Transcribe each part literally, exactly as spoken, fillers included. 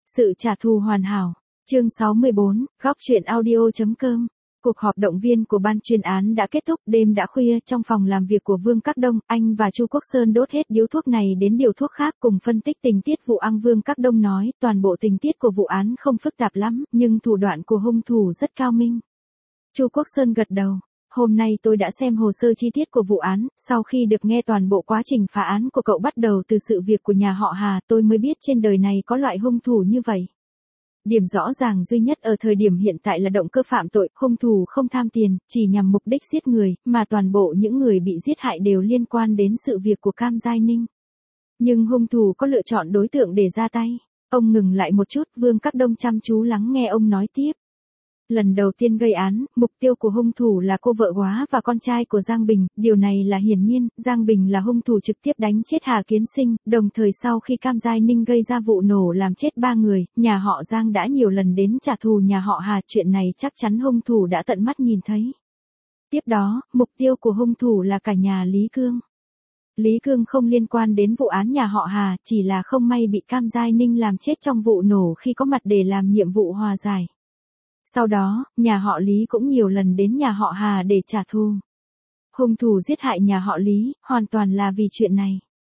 Sự trả thù hoàn hảo. Chương sáu mươi bốn, góc truyện audio.com. Cuộc họp động viên của ban chuyên án đã kết thúc, đêm đã khuya, trong phòng làm việc của Vương Các Đông, anh và Chu Quốc Sơn đốt hết điếu thuốc này đến điều thuốc khác cùng phân tích tình tiết vụ án. Vương Các Đông nói, toàn bộ tình tiết của vụ án không phức tạp lắm, nhưng thủ đoạn của hung thủ rất cao minh. Chu Quốc Sơn gật đầu. Hôm nay tôi đã xem hồ sơ chi tiết của vụ án, sau khi được nghe toàn bộ quá trình phá án của cậu bắt đầu từ sự việc của nhà họ Hà, tôi mới biết trên đời này có loại hung thủ như vậy. Điểm rõ ràng duy nhất ở thời điểm hiện tại là động cơ phạm tội, hung thủ không tham tiền, chỉ nhằm mục đích giết người, mà toàn bộ những người bị giết hại đều liên quan đến sự việc của Cam Giai Ninh. Nhưng hung thủ có lựa chọn đối tượng để ra tay. Ông ngừng lại một chút, Vương Các Đông chăm chú lắng nghe ông nói tiếp. Lần đầu tiên gây án, mục tiêu của hung thủ là cô vợ Góa và con trai của Giang Bình, điều này là hiển nhiên, Giang Bình là hung thủ trực tiếp đánh chết Hà Kiến Sinh, đồng thời sau khi Cam Giai Ninh gây ra vụ nổ làm chết ba người, nhà họ Giang đã nhiều lần đến trả thù nhà họ Hà, chuyện này chắc chắn hung thủ đã tận mắt nhìn thấy. Tiếp đó, mục tiêu của hung thủ là cả nhà Lý Cương. Lý Cương không liên quan đến vụ án nhà họ Hà, chỉ là không may bị Cam Giai Ninh làm chết trong vụ nổ khi có mặt để làm nhiệm vụ hòa giải. Sau đó, nhà họ Lý cũng nhiều lần đến nhà họ Hà để trả thù. Hung thủ giết hại nhà họ Lý, hoàn toàn là vì chuyện này.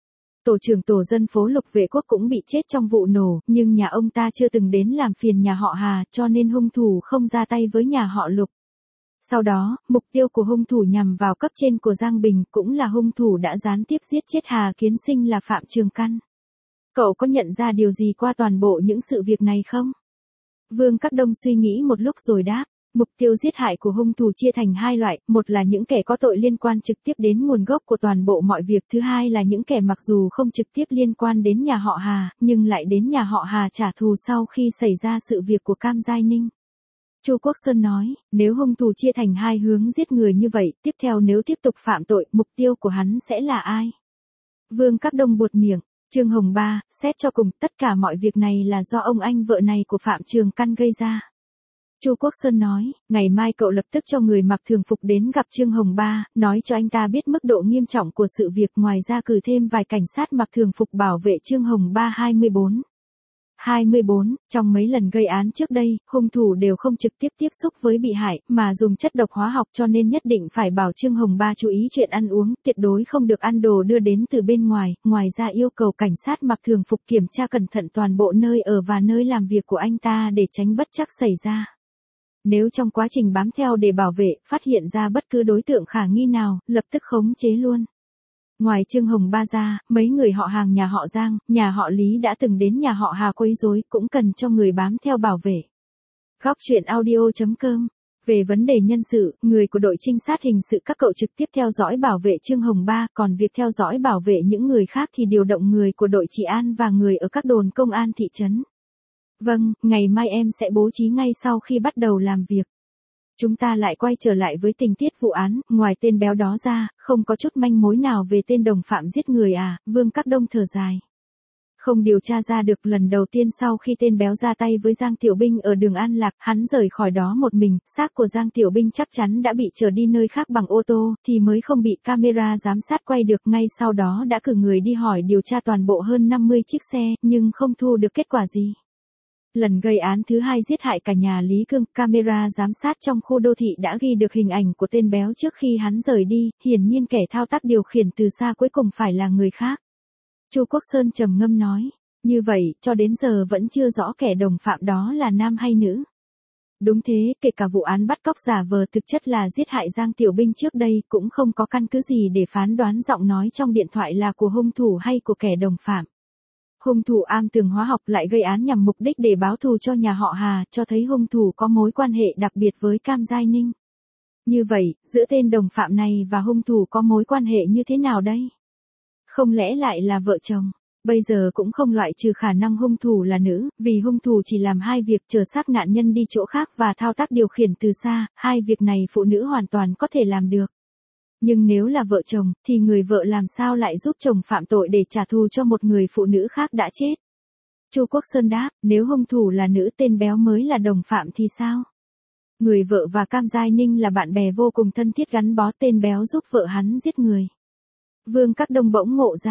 Tổ trưởng tổ dân phố Lục Vệ Quốc cũng bị chết trong vụ nổ, nhưng nhà ông ta chưa từng đến làm phiền nhà họ Hà, cho nên hung thủ không ra tay với nhà họ Lục. Sau đó, mục tiêu của hung thủ nhằm vào cấp trên của Giang Bình, cũng là hung thủ đã gián tiếp giết chết Hà Kiến Sinh là Phạm Trường Căn. Cậu có nhận ra điều gì qua toàn bộ những sự việc này không? Vương Các Đông suy nghĩ một lúc rồi đáp, mục tiêu giết hại của hung thủ chia thành hai loại, một là những kẻ có tội liên quan trực tiếp đến nguồn gốc của toàn bộ mọi việc, thứ hai là những kẻ mặc dù không trực tiếp liên quan đến nhà họ Hà, nhưng lại đến nhà họ Hà trả thù sau khi xảy ra sự việc của Cam Giai Ninh. Chu Quốc Sơn nói, nếu hung thủ chia thành hai hướng giết người như vậy, tiếp theo nếu tiếp tục phạm tội, mục tiêu của hắn sẽ là ai? Vương Các Đông buột miệng. Trương Hồng Ba, xét cho cùng, tất cả mọi việc này là do ông anh vợ này của Phạm Trường Căn gây ra. Chu Quốc Sơn nói, ngày mai cậu lập tức cho người mặc thường phục đến gặp Trương Hồng Ba, nói cho anh ta biết mức độ nghiêm trọng của sự việc, ngoài ra cử thêm vài cảnh sát mặc thường phục bảo vệ Trương Hồng Ba. hai mươi bốn. hai mươi bốn, trong mấy lần gây án trước đây, hung thủ đều không trực tiếp tiếp xúc với bị hại, mà dùng chất độc hóa học, cho nên nhất định phải bảo Trương Hồng Ba chú ý chuyện ăn uống, tuyệt đối không được ăn đồ đưa đến từ bên ngoài, ngoài ra yêu cầu cảnh sát mặc thường phục kiểm tra cẩn thận toàn bộ nơi ở và nơi làm việc của anh ta để tránh bất trắc xảy ra. Nếu trong quá trình bám theo để bảo vệ, phát hiện ra bất cứ đối tượng khả nghi nào, lập tức khống chế luôn. Ngoài Trương Hồng Ba ra, mấy người họ hàng nhà họ Giang, nhà họ Lý đã từng đến nhà họ Hà quấy rối, cũng cần cho người bám theo bảo vệ. Góc truyện audio.com. Về vấn đề nhân sự, người của đội trinh sát hình sự các cậu trực tiếp theo dõi bảo vệ Trương Hồng Ba, còn việc theo dõi bảo vệ những người khác thì điều động người của đội trị an và người ở các đồn công an thị trấn. Vâng, ngày mai em sẽ bố trí ngay sau khi bắt đầu làm việc. Chúng ta lại quay trở lại với tình tiết vụ án, ngoài tên béo đó ra, không có chút manh mối nào về tên đồng phạm giết người à, Vương Các Đông thở dài. Không điều tra ra được, lần đầu tiên sau khi tên béo ra tay với Giang Tiểu Binh ở đường An Lạc, hắn rời khỏi đó một mình, xác của Giang Tiểu Binh chắc chắn đã bị chở đi nơi khác bằng ô tô, thì mới không bị camera giám sát quay được, ngay sau đó đã cử người đi hỏi điều tra toàn bộ hơn năm mươi chiếc xe, nhưng không thu được kết quả gì. Lần gây án thứ hai giết hại cả nhà Lý Cương, camera giám sát trong khu đô thị đã ghi được hình ảnh của tên béo trước khi hắn rời đi, hiển nhiên kẻ thao tác điều khiển từ xa cuối cùng phải là người khác. Chu Quốc Sơn trầm ngâm nói, như vậy, cho đến giờ vẫn chưa rõ kẻ đồng phạm đó là nam hay nữ. Đúng thế, kể cả vụ án bắt cóc giả vờ thực chất là giết hại Giang Tiểu Binh trước đây, cũng không có căn cứ gì để phán đoán giọng nói trong điện thoại là của hung thủ hay của kẻ đồng phạm. Hung thủ am tường hóa học lại gây án nhằm mục đích để báo thù cho nhà họ Hà, cho thấy hung thủ có mối quan hệ đặc biệt với Cam Giai Ninh. Như vậy, giữa tên đồng phạm này và hung thủ có mối quan hệ như thế nào đây? Không lẽ lại là vợ chồng? Bây giờ cũng không loại trừ khả năng hung thủ là nữ, vì hung thủ chỉ làm hai việc, chở xác nạn nhân đi chỗ khác và thao tác điều khiển từ xa, hai việc này phụ nữ hoàn toàn có thể làm được. Nhưng nếu là vợ chồng, thì người vợ làm sao lại giúp chồng phạm tội để trả thù cho một người phụ nữ khác đã chết? Chu Quốc Sơn đáp, nếu hung thủ là nữ, tên béo mới là đồng phạm thì sao? Người vợ và Cam Giai Ninh là bạn bè vô cùng thân thiết gắn bó, tên béo giúp vợ hắn giết người. Vương Các Đông bỗng ngộ ra.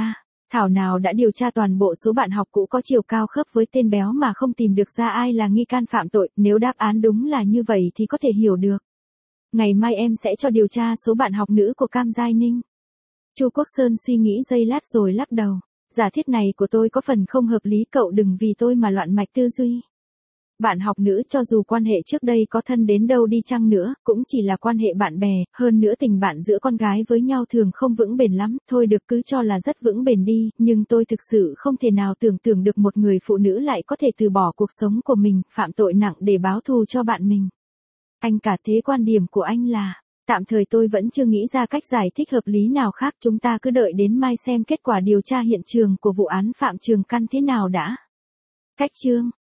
Thảo nào đã điều tra toàn bộ số bạn học cũ có chiều cao khớp với tên béo mà không tìm được ra ai là nghi can phạm tội, nếu đáp án đúng là như vậy thì có thể hiểu được. Ngày mai em sẽ cho điều tra số bạn học nữ của Cam Giai Ninh. Chu Quốc Sơn suy nghĩ giây lát rồi lắc đầu. Giả thiết này của tôi có phần không hợp lý, cậu đừng vì tôi mà loạn mạch tư duy. Bạn học nữ cho dù quan hệ trước đây có thân đến đâu đi chăng nữa, cũng chỉ là quan hệ bạn bè, hơn nữa tình bạn giữa con gái với nhau thường không vững bền lắm, thôi được cứ cho là rất vững bền đi, nhưng tôi thực sự không thể nào tưởng tượng được một người phụ nữ lại có thể từ bỏ cuộc sống của mình, phạm tội nặng để báo thù cho bạn mình. Anh cả, thế quan điểm của anh là, tạm thời tôi vẫn chưa nghĩ ra cách giải thích hợp lý nào khác, chúng ta cứ đợi đến mai xem kết quả điều tra hiện trường của vụ án Phạm Trường Căn thế nào đã. Cách chương